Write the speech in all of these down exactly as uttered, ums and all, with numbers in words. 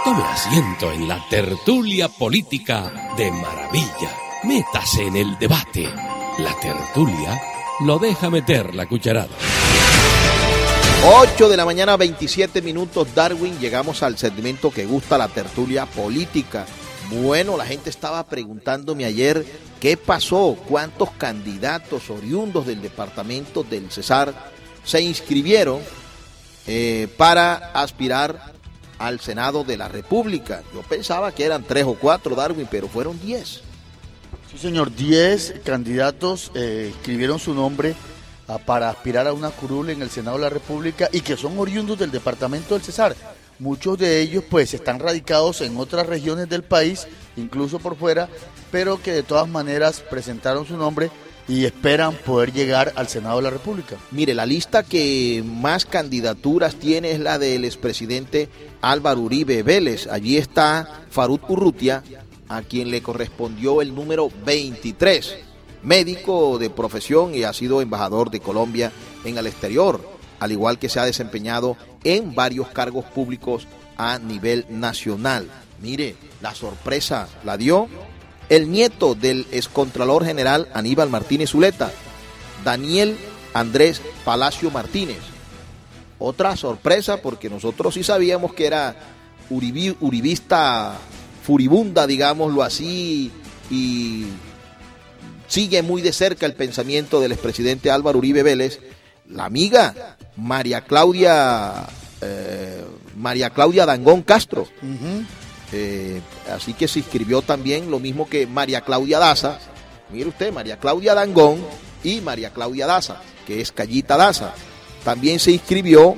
Tome asiento en la tertulia política de Maravilla. Métase en el debate. La tertulia lo deja meter la cucharada. ocho de la mañana, veintisiete minutos, Darwin. Llegamos al segmento que gusta, la tertulia política. Bueno, la gente estaba preguntándome ayer qué pasó, cuántos candidatos oriundos del departamento del Cesar se inscribieron eh, para aspirar al Senado de la República. Yo pensaba que eran tres o cuatro, Darwin, pero fueron diez. Sí, señor, diez candidatos eh, escribieron su nombre a, para aspirar a una curul en el Senado de la República y que son oriundos del departamento del Cesar. Muchos de ellos pues están radicados en otras regiones del país, incluso por fuera, pero que de todas maneras presentaron su nombre y esperan poder llegar al Senado de la República. Mire, la lista que más candidaturas tiene es la del expresidente Álvaro Uribe Vélez. Allí está Faruk Urrutia, a quien le correspondió el número veintitrés, médico de profesión y ha sido embajador de Colombia en el exterior, al igual que se ha desempeñado en varios cargos públicos a nivel nacional. Mire, la sorpresa la dio el nieto del excontralor general Aníbal Martínez Zuleta, Daniel Andrés Palacio Martínez. Otra sorpresa, porque nosotros sí sabíamos que era uribi, uribista furibunda, digámoslo así, y sigue muy de cerca el pensamiento del expresidente Álvaro Uribe Vélez, la amiga María Claudia eh, María Claudia Dangond Castro. Uh-huh. Eh, así que se inscribió también, lo mismo que María Claudia Daza. Mire usted, María Claudia Dangond y María Claudia Daza, que es Callita Daza. También se inscribió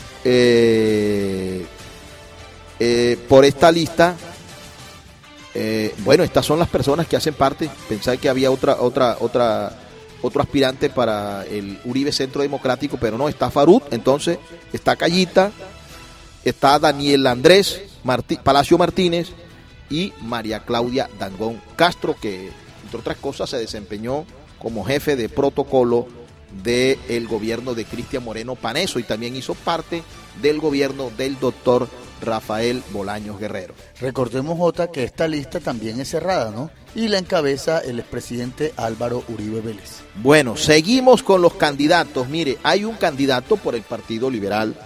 eh, eh, por esta lista. Eh, bueno, estas son las personas que hacen parte. Pensaba que había otra, otra, otra, otro aspirante para el Uribe Centro Democrático, pero no, está Faruk, entonces está Callita, está Daniel Andrés Martí, Palacio Martínez y María Claudia Dangond Castro, que entre otras cosas se desempeñó como jefe de protocolo del gobierno de Cristian Moreno Paneso y también hizo parte del gobierno del doctor Rafael Bolaños Guerrero. Recordemos, Jota, que esta lista también es cerrada, ¿no? Y la encabeza el expresidente Álvaro Uribe Vélez. Bueno, seguimos con los candidatos. Mire, hay un candidato por el Partido Liberal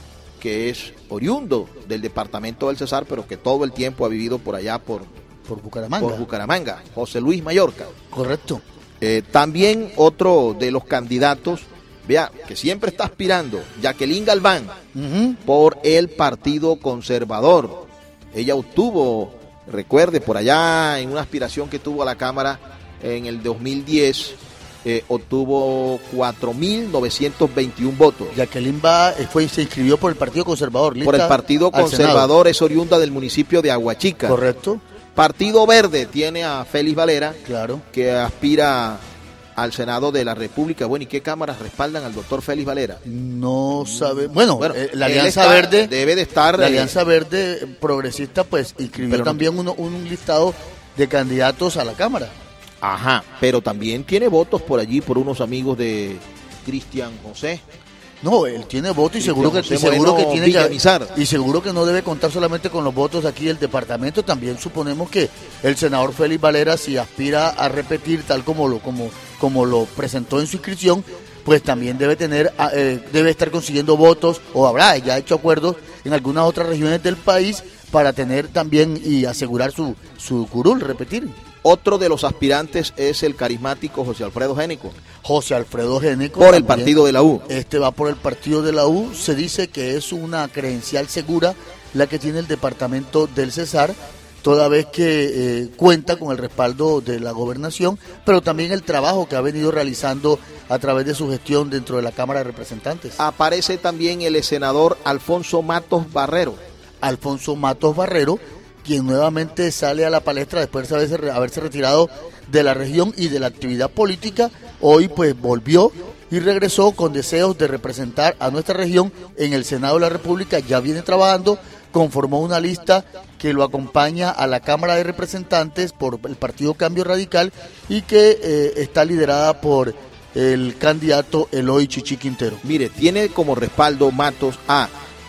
que es oriundo del departamento del Cesar, pero que todo el tiempo ha vivido por allá, por, por Bucaramanga. Por Bucaramanga, José Luis Mallorca. Correcto. Eh, también otro de los candidatos, vea, que siempre está aspirando, Jacqueline Galván, uh-huh. por el Partido Conservador. Ella obtuvo, recuerde, por allá en una aspiración que tuvo a la Cámara en el dos mil diez, eh, obtuvo cuatro mil novecientos veintiún votos. Jacqueline va, fue, se inscribió por el Partido Conservador. Por el Partido Conservador, es oriunda del municipio de Aguachica. Correcto. Partido Verde tiene a Félix Valera, claro, que aspira al Senado de la República. Bueno, ¿y qué cámaras respaldan al doctor Félix Valera? No sabe. Bueno, bueno eh, la Alianza está, Verde debe de estar. La Alianza Verde Progresista, pues, inscribió pero también no, uno, un listado de candidatos a la Cámara. Ajá, pero también tiene votos por allí por unos amigos de Cristian José. No, él tiene votos y seguro que, y seguro que tiene que, y seguro que no debe contar solamente con los votos aquí del departamento. También suponemos que el senador Félix Valera, si aspira a repetir tal como lo como como lo presentó en su inscripción, pues también debe tener eh, debe estar consiguiendo votos, o habrá ya hecho acuerdos en algunas otras regiones del país para tener también y asegurar su su curul, repetir. Otro de los aspirantes es el carismático José Alfredo Génico. José Alfredo Génico. Por el partido de la U. Este va por el partido de la U. Se dice que es una credencial segura la que tiene el departamento del Cesar, toda vez que eh, cuenta con el respaldo de la gobernación, pero también el trabajo que ha venido realizando a través de su gestión dentro de la Cámara de Representantes. Aparece también el senador Alfonso Matos Barrero. Alfonso Matos Barrero, quien nuevamente sale a la palestra después de haberse, haberse retirado de la región y de la actividad política. Hoy pues volvió y regresó con deseos de representar a nuestra región en el Senado de la República. Ya viene trabajando, conformó una lista que lo acompaña a la Cámara de Representantes por el Partido Cambio Radical y que eh, está liderada por el candidato Eloy Chichi Quintero. Mire, tiene como respaldo Matos a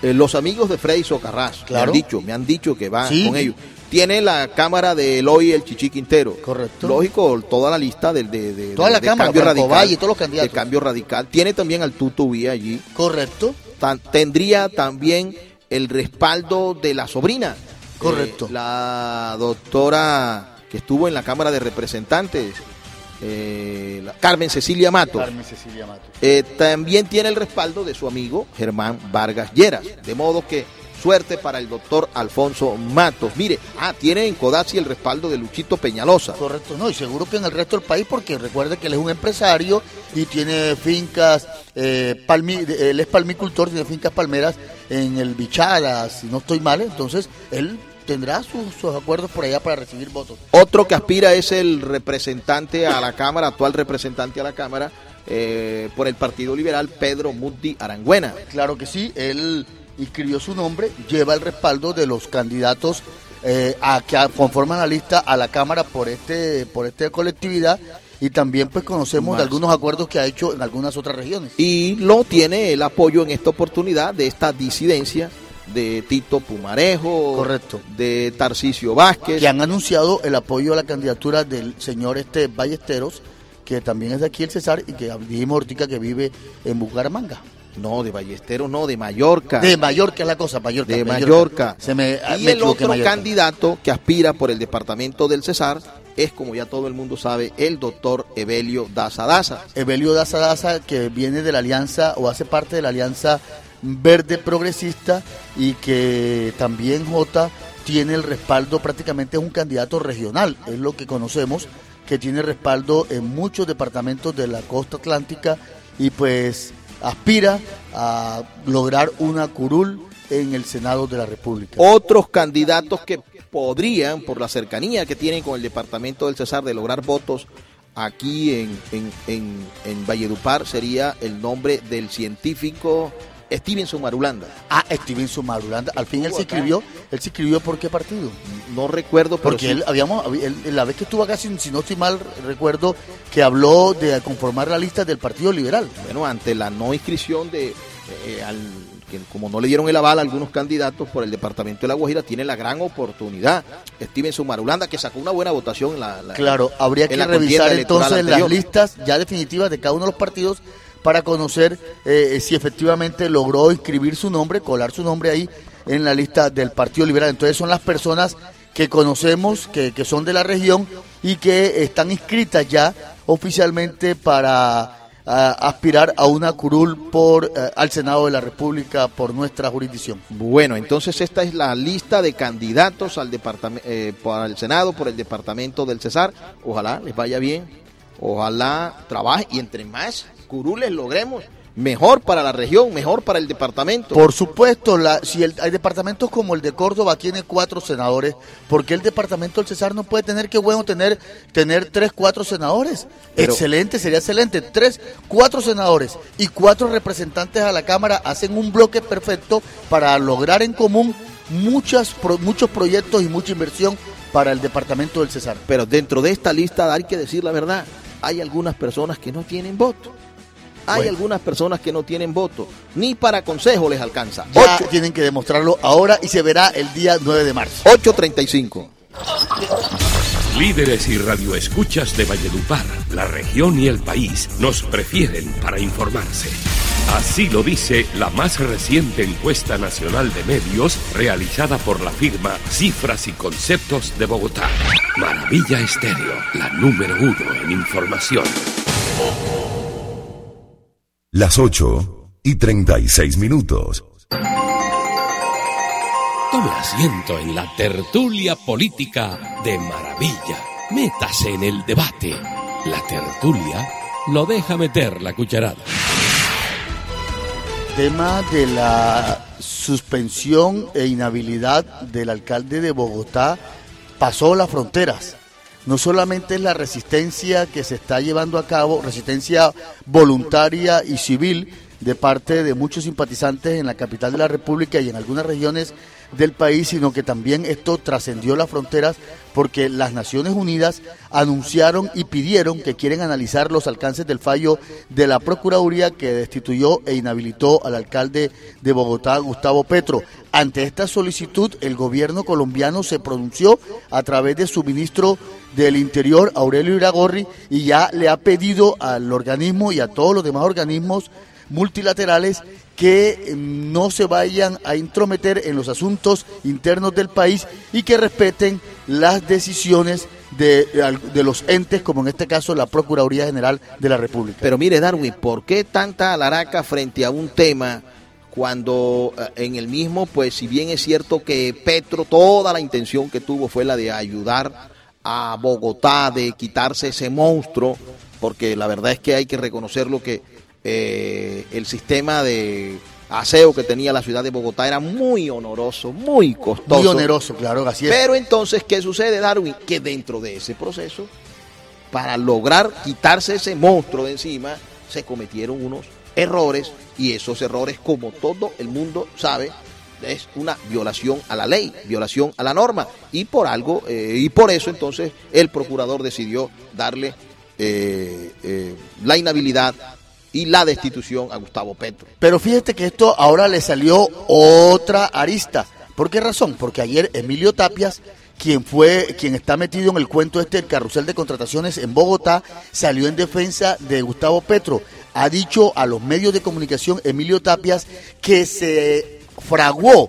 Eh, los amigos de Freddy Socarrás, claro. me han dicho, me han dicho que va ¿Sí? con ellos. Tiene la cámara de Eloy el Chichi Quintero. Correcto. Lógico, toda la lista del de, de, toda de, la de cámara, cambio radical. Valle, todos los candidatos. De cambio radical. Tiene también al Tuto Vía allí. Correcto. Tan, tendría también el respaldo de la sobrina. Correcto. Eh, la doctora que estuvo en la Cámara de Representantes, eh, la Carmen Cecilia Mato. Carmen Cecilia Mato. Eh, también tiene el respaldo de su amigo Germán Vargas Lleras. De modo que suerte para el doctor Alfonso Matos. Mire, ah, tiene en Codazzi el respaldo de Luchito Peñalosa. Correcto, no, y seguro que en el resto del país, porque recuerde que él es un empresario y tiene fincas, eh, palmi, él es palmicultor, tiene fincas palmeras en el Bichada, si no estoy mal, entonces él tendrá sus, sus acuerdos por allá para recibir votos. Otro que aspira es el representante a la Cámara, actual representante a la Cámara, eh, por el Partido Liberal, Pedro Muti Arangüena. Claro que sí, él inscribió su nombre, lleva el respaldo de los candidatos eh, a que conforman la lista a la Cámara por este por esta colectividad, y también pues conocemos Más. de algunos acuerdos que ha hecho en algunas otras regiones. Y lo tiene el apoyo en esta oportunidad de esta disidencia de Tito Pumarejo, correcto, de Tarcisio Vázquez, que han anunciado el apoyo a la candidatura del señor este Ballesteros, que también es de aquí el Cesar, y que dijimos ahorita que vive en Bucaramanga. No, de Ballesteros no, de Mallorca. De Mallorca es la cosa, Mallorca. De Mallorca. Mallorca. Se me, y me el otro Mallorca. candidato que aspira por el departamento del Cesar es, como ya todo el mundo sabe, el doctor Evelio Daza Daza. Evelio Daza Daza, que viene de la alianza, o hace parte de la alianza verde progresista, y que también J tiene el respaldo, prácticamente es un candidato regional, es lo que conocemos, que tiene respaldo en muchos departamentos de la costa atlántica, y pues aspira a lograr una curul en el Senado de la República. Otros candidatos que podrían, por la cercanía que tienen con el departamento del Cesar, de lograr votos aquí en, en, en, en Valledupar, sería el nombre del científico Stevenson Marulanda. Ah, Stevenson Marulanda, al fin él se inscribió, él se inscribió ¿por qué partido? No recuerdo, pero porque sí. él, habíamos, él, la vez que estuvo acá, si, si no estoy mal, recuerdo que habló de conformar la lista del Partido Liberal. Bueno, ante la no inscripción de, eh, al, que como no le dieron el aval a algunos candidatos por el departamento de La Guajira, tiene la gran oportunidad Stevenson Marulanda, que sacó una buena votación en la, la Claro, habría que revisar entonces las listas ya definitivas de cada uno de los partidos para conocer eh, si efectivamente logró inscribir su nombre, colar su nombre ahí en la lista del Partido Liberal. Entonces son las personas que conocemos, que, que son de la región y que están inscritas ya oficialmente para a, aspirar a una curul por eh, al Senado de la República por nuestra jurisdicción. Bueno, entonces esta es la lista de candidatos al departamento, eh, para el Senado por el departamento del Cesar. Ojalá les vaya bien, ojalá trabaje, y entre más curules logremos, mejor para la región, mejor para el departamento. Por supuesto, la, si el, hay departamentos como el de Córdoba tiene cuatro senadores, ¿por qué el departamento del Cesar no puede tener? Qué bueno tener tener tres, cuatro senadores. Pero, excelente, sería excelente. Tres, cuatro senadores y cuatro representantes a la Cámara hacen un bloque perfecto para lograr en común muchas pro, muchos proyectos y mucha inversión para el departamento del Cesar. Pero dentro de esta lista hay que decir la verdad, hay algunas personas que no tienen voto. Hay bueno. algunas personas que no tienen voto, ni para consejo les alcanza. Ya ocho. Tienen que demostrarlo ahora y se verá el día nueve de marzo. ocho treinta y cinco. Líderes y radioescuchas de Valledupar, la región y el país nos prefieren para informarse. Así lo dice la más reciente encuesta nacional de medios realizada por la firma Cifras y Conceptos de Bogotá. Maravilla Estéreo, la número uno en información. Las ocho y treinta y seis minutos. Tome asiento en la tertulia política de Maravilla. Métase en el debate. La tertulia lo deja meter la cucharada. Tema de la suspensión e inhabilidad del alcalde de Bogotá pasó las fronteras. No solamente es la resistencia que se está llevando a cabo, resistencia voluntaria y civil de parte de muchos simpatizantes en la capital de la República y en algunas regiones del país, sino que también esto trascendió las fronteras porque las Naciones Unidas anunciaron y pidieron que quieren analizar los alcances del fallo de la Procuraduría que destituyó e inhabilitó al alcalde de Bogotá, Gustavo Petro. Ante esta solicitud, el gobierno colombiano se pronunció a través de su ministro del Interior, Aurelio Iragorri, y ya le ha pedido al organismo y a todos los demás organismos multilaterales que no se vayan a intrometer en los asuntos internos del país y que respeten las decisiones de, de los entes, como en este caso la Procuraduría General de la República. Pero mire, Darwin, ¿por qué tanta alaraca frente a un tema cuando en el mismo, pues si bien es cierto que Petro, toda la intención que tuvo fue la de ayudar a Bogotá, de quitarse ese monstruo, porque la verdad es que hay que reconocerlo que Eh, el sistema de aseo que tenía la ciudad de Bogotá era muy oneroso, muy costoso. Muy oneroso, claro, así es. Pero entonces, ¿qué sucede, Darwin? Que dentro de ese proceso, para lograr quitarse ese monstruo de encima, se cometieron unos errores, y esos errores, como todo el mundo sabe, es una violación a la ley, violación a la norma, y por algo, eh, y por eso entonces el procurador decidió darle eh, eh, la inhabilidad y la destitución a Gustavo Petro. Pero fíjate que esto ahora le salió otra arista. ¿Por qué razón? Porque ayer Emilio Tapias, quien fue, quien está metido en el cuento este del carrusel de contrataciones en Bogotá, salió en defensa de Gustavo Petro. Ha dicho a los medios de comunicación Emilio Tapias que se fraguó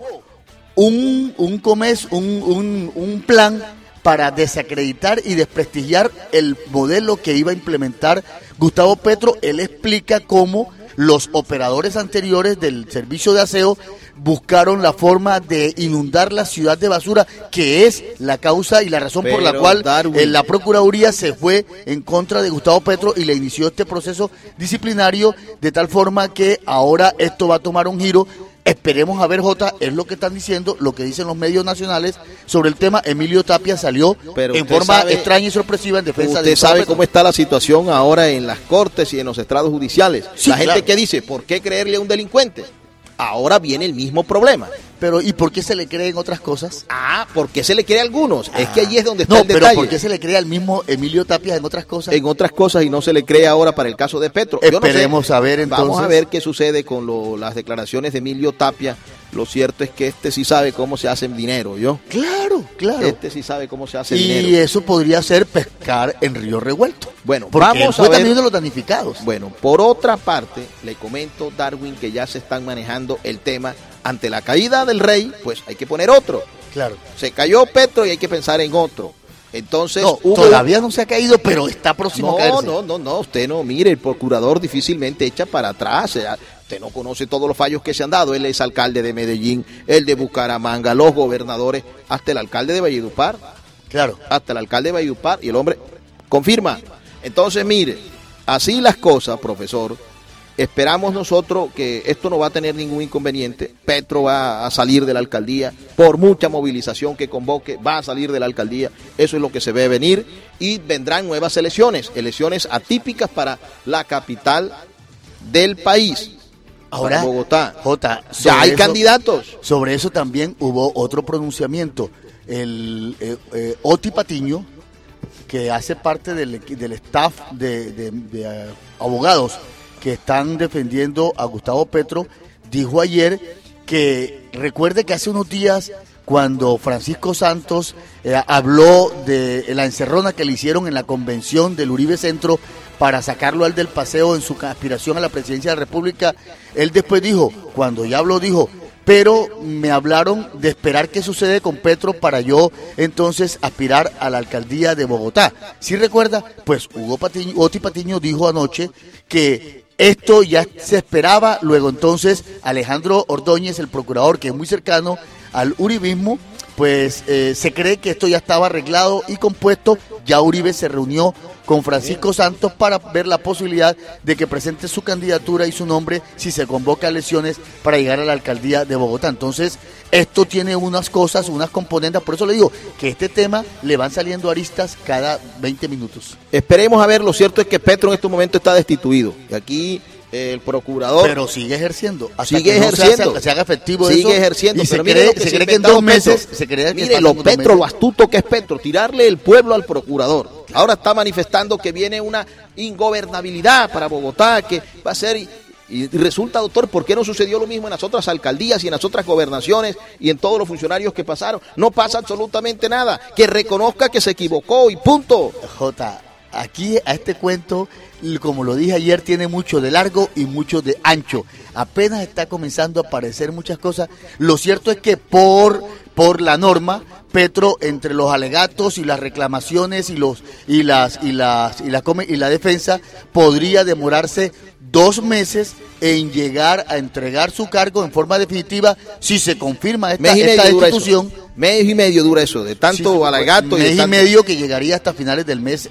un, un comes, un, un, un plan para desacreditar y desprestigiar el modelo que iba a implementar Gustavo Petro. Él explica cómo los operadores anteriores del servicio de aseo buscaron la forma de inundar la ciudad de basura, que es la causa y la razón Pero, por la cual Darwin, la Procuraduría se fue en contra de Gustavo Petro y le inició este proceso disciplinario, de tal forma que ahora esto va a tomar un giro. Esperemos a ver, Jota, es lo que están diciendo, lo que dicen los medios nacionales sobre el tema. Emilio Tapia salió Pero en forma sabe, extraña y sorpresiva en defensa usted de Usted sabe Petro. Cómo está la situación ahora en las cortes y en los estrados judiciales. Sí, la gente claro. que dice, ¿por qué creerle a un delincuente? Ahora viene el mismo problema. Pero ¿y por qué se le cree en otras cosas? Ah, ¿por qué se le cree a algunos? Ah. Es que allí es donde está no, el detalle. No, pero ¿por qué se le cree al mismo Emilio Tapia en otras cosas? En otras cosas, y no se le cree ahora para el caso de Petro. Esperemos Yo no sé. a ver entonces. Vamos a ver qué sucede con lo, las declaraciones de Emilio Tapia. Lo cierto es que este sí sabe cómo se hace dinero, ¿yo? Claro, claro. Este sí sabe cómo se hace y dinero. Y eso podría ser pescar en río revuelto. Bueno, porque vamos fue a ver también de los damnificados. Bueno, por otra parte, le comento, Darwin, que ya se están manejando el tema. Ante la caída del rey, pues hay que poner otro. Claro. Se cayó Petro y hay que pensar en otro. Entonces, no, hubo... todavía no se ha caído, pero está próximo no, a caerse. No, no, no, usted no, mire, el procurador difícilmente echa para atrás. Usted no conoce todos los fallos que se han dado. Él es alcalde de Medellín, el de Bucaramanga, los gobernadores, hasta el alcalde de Valledupar. Claro. Hasta el alcalde de Valledupar, y el hombre confirma. Entonces, mire, así las cosas, profesor. Esperamos nosotros que esto no va a tener ningún inconveniente. Petro va a salir de la alcaldía, por mucha movilización que convoque, va a salir de la alcaldía. Eso es lo que se ve venir, y vendrán nuevas elecciones, elecciones atípicas para la capital del país. Ahora, para Bogotá. Jota, ya hay eso, candidatos. Sobre eso también hubo otro pronunciamiento. El eh, eh, Oti Patiño, que hace parte del, del staff de, de, de uh, abogados que están defendiendo a Gustavo Petro, dijo ayer que recuerde que hace unos días, cuando Francisco Santos eh, habló de la encerrona que le hicieron en la convención del Uribe Centro para sacarlo al del paseo en su aspiración a la presidencia de la República, él después dijo, cuando ya habló, dijo, pero me hablaron de esperar qué sucede con Petro para yo entonces aspirar a la alcaldía de Bogotá. ¿Sí recuerda? Pues Hugo Patiño, Oti Patiño dijo anoche que esto ya se esperaba. Luego entonces Alejandro Ordóñez, el procurador, que es muy cercano al uribismo, pues eh, se cree que esto ya estaba arreglado y compuesto. Ya Uribe se reunió con Francisco Santos para ver la posibilidad de que presente su candidatura y su nombre si se convoca a elecciones para llegar a la alcaldía de Bogotá. Entonces, esto tiene unas cosas, unas componentes, por eso le digo que este tema le van saliendo aristas cada veinte minutos. Esperemos a ver, lo cierto es que Petro en este momento está destituido. Y aquí el procurador. Pero sigue ejerciendo. Hasta sigue que ejerciendo. No se, haga, se haga efectivo sigue eso. Sigue ejerciendo. Y pero se cree, que se se cree que en dos meses. Petro. Se cree mire, que lo Petro, lo astuto que es Petro, tirarle el pueblo al procurador. Ahora está manifestando que viene una ingobernabilidad para Bogotá, que va a ser. Y resulta, doctor, ¿por qué no sucedió lo mismo en las otras alcaldías y en las otras gobernaciones y en todos los funcionarios que pasaron? No pasa absolutamente nada. Que reconozca que se equivocó y punto. Jota, aquí a este cuento, como lo dije ayer, tiene mucho de largo y mucho de ancho. Apenas está comenzando a aparecer muchas cosas. Lo cierto es que por, por la norma, Petro, entre los alegatos y las reclamaciones y los y las y las y la y la defensa, podría demorarse dos meses en llegar a entregar su cargo en forma definitiva si se confirma esta, esta destitución. Mes y medio dura eso, de tanto sí, alegato. Mes y, de tanto... y medio que llegaría hasta finales del mes